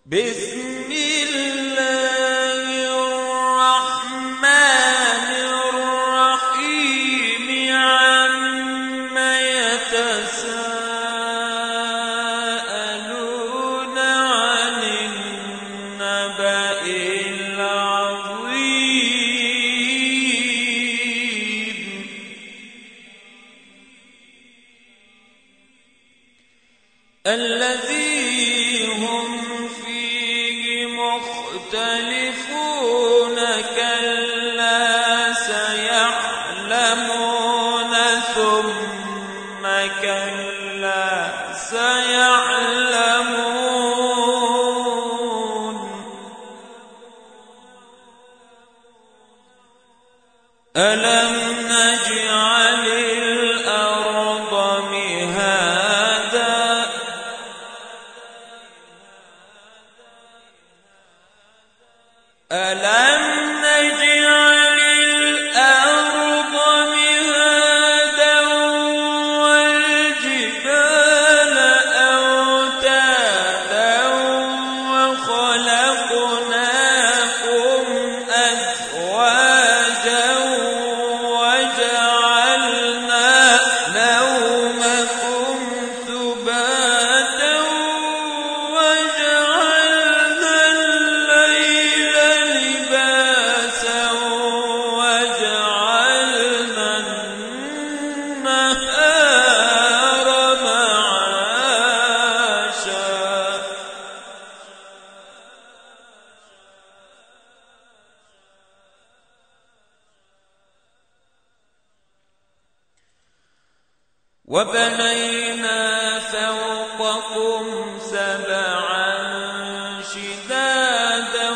بسم الله الرحمن الرحيم عما يتساءلون عن النبأ العظيم الذي هم مختلفون كلا سيعلمون ثم كلا سيعلمون ألم نجعل الأرض مهادا ألم نجعل الأرض مهادا والجبال أوتادا وخلقناكم أزواجا وجعلنا نومكم سباتا وجعلنا الليل لباسا وجعلنا النهار معاشا وبنينا فوقكم سبعا شدادا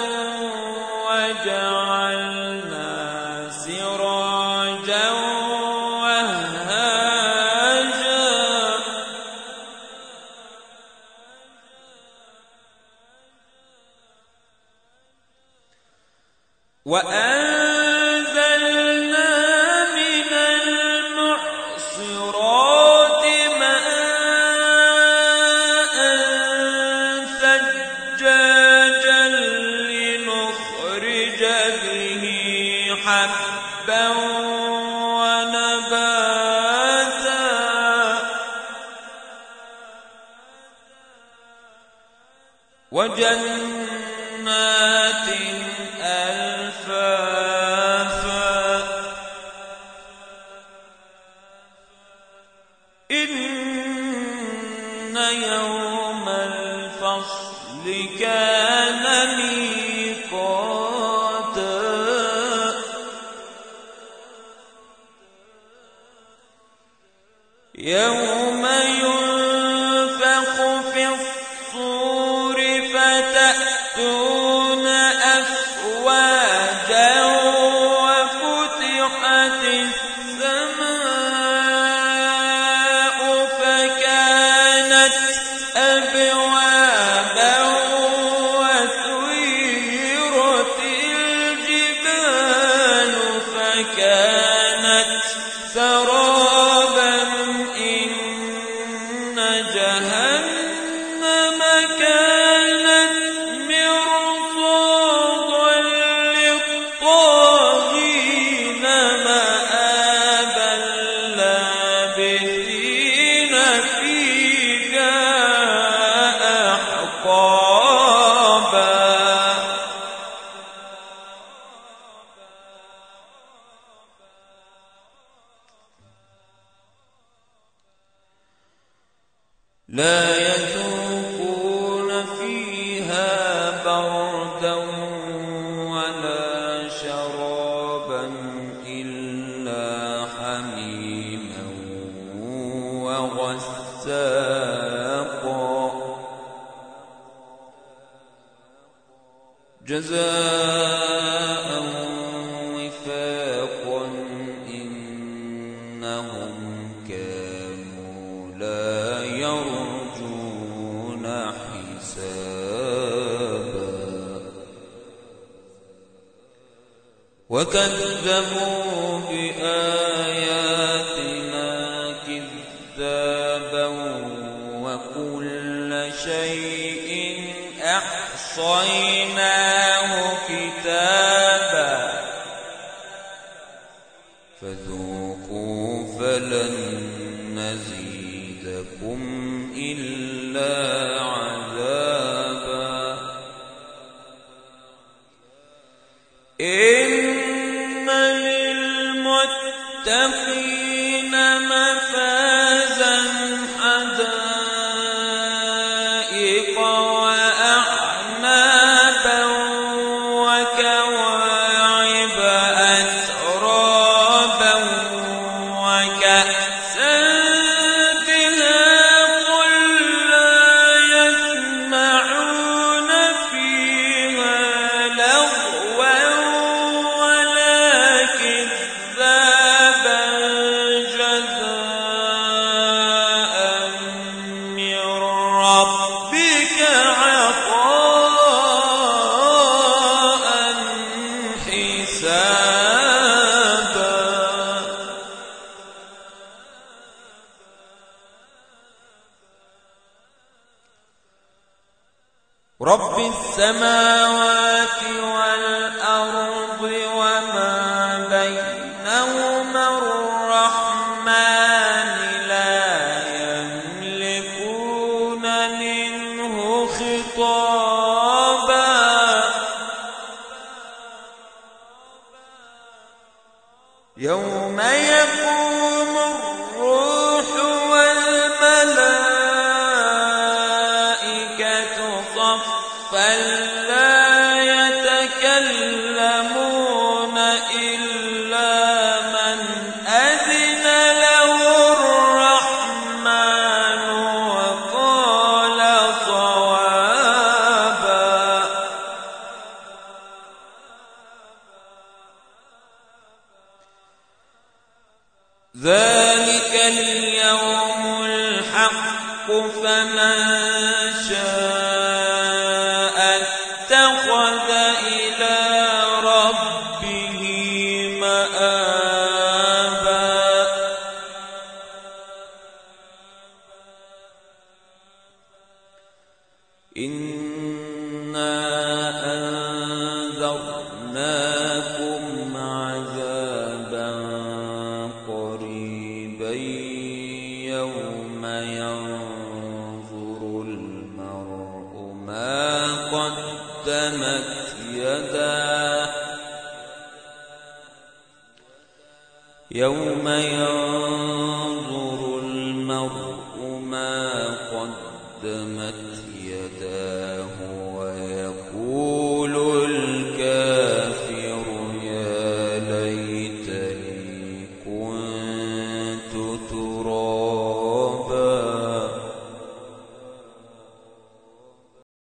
وجعلنا سراجا وهاجا وأنزلنا من المعصرات ماء ثجاجا لنخرج به حبا ونباتا وجنات ألفافا إن يوم الفصل كان ميقاتا يوم ينفخ في الصور فتأتون أفواجا وفتحت السماء فكانت أبوابا وسيرت الجبال فكانت سرابا إن جهنم كانت مرصادا للطاغين مآبا لابثين فيها أحقابا لا يذوقون فيها بردا ولا شرابا إلا حميما وغساقا جزاء وفاقا إنهم كانوا لا يرجون حسابا وكذبوا بآياتنا كذابا وكل شيء أحصيناه كتابا فذوقوا فلن نزيدكم إلا عذابا إن للمتقين مفازا حدائق وأعنابا وكواعب أترابا وكأسا دهاقا لا يسمعون فيها لغوا ولا كذابا جزاء من ربك عطاء حسابا رب السماوات والأرض وما بينهما الرحمن لا يملكون منه خطابا يوم يقوم الروح والملائكة صفا لا يتكلمون إلا من أذن له الرحمن وقال صوابا ذلك اليوم الحق فمن شاء اتخذ إلى ربه مآبا إنا أنذرناكم عذابا قريبا يوم ينظر المرء ما قدمت يداه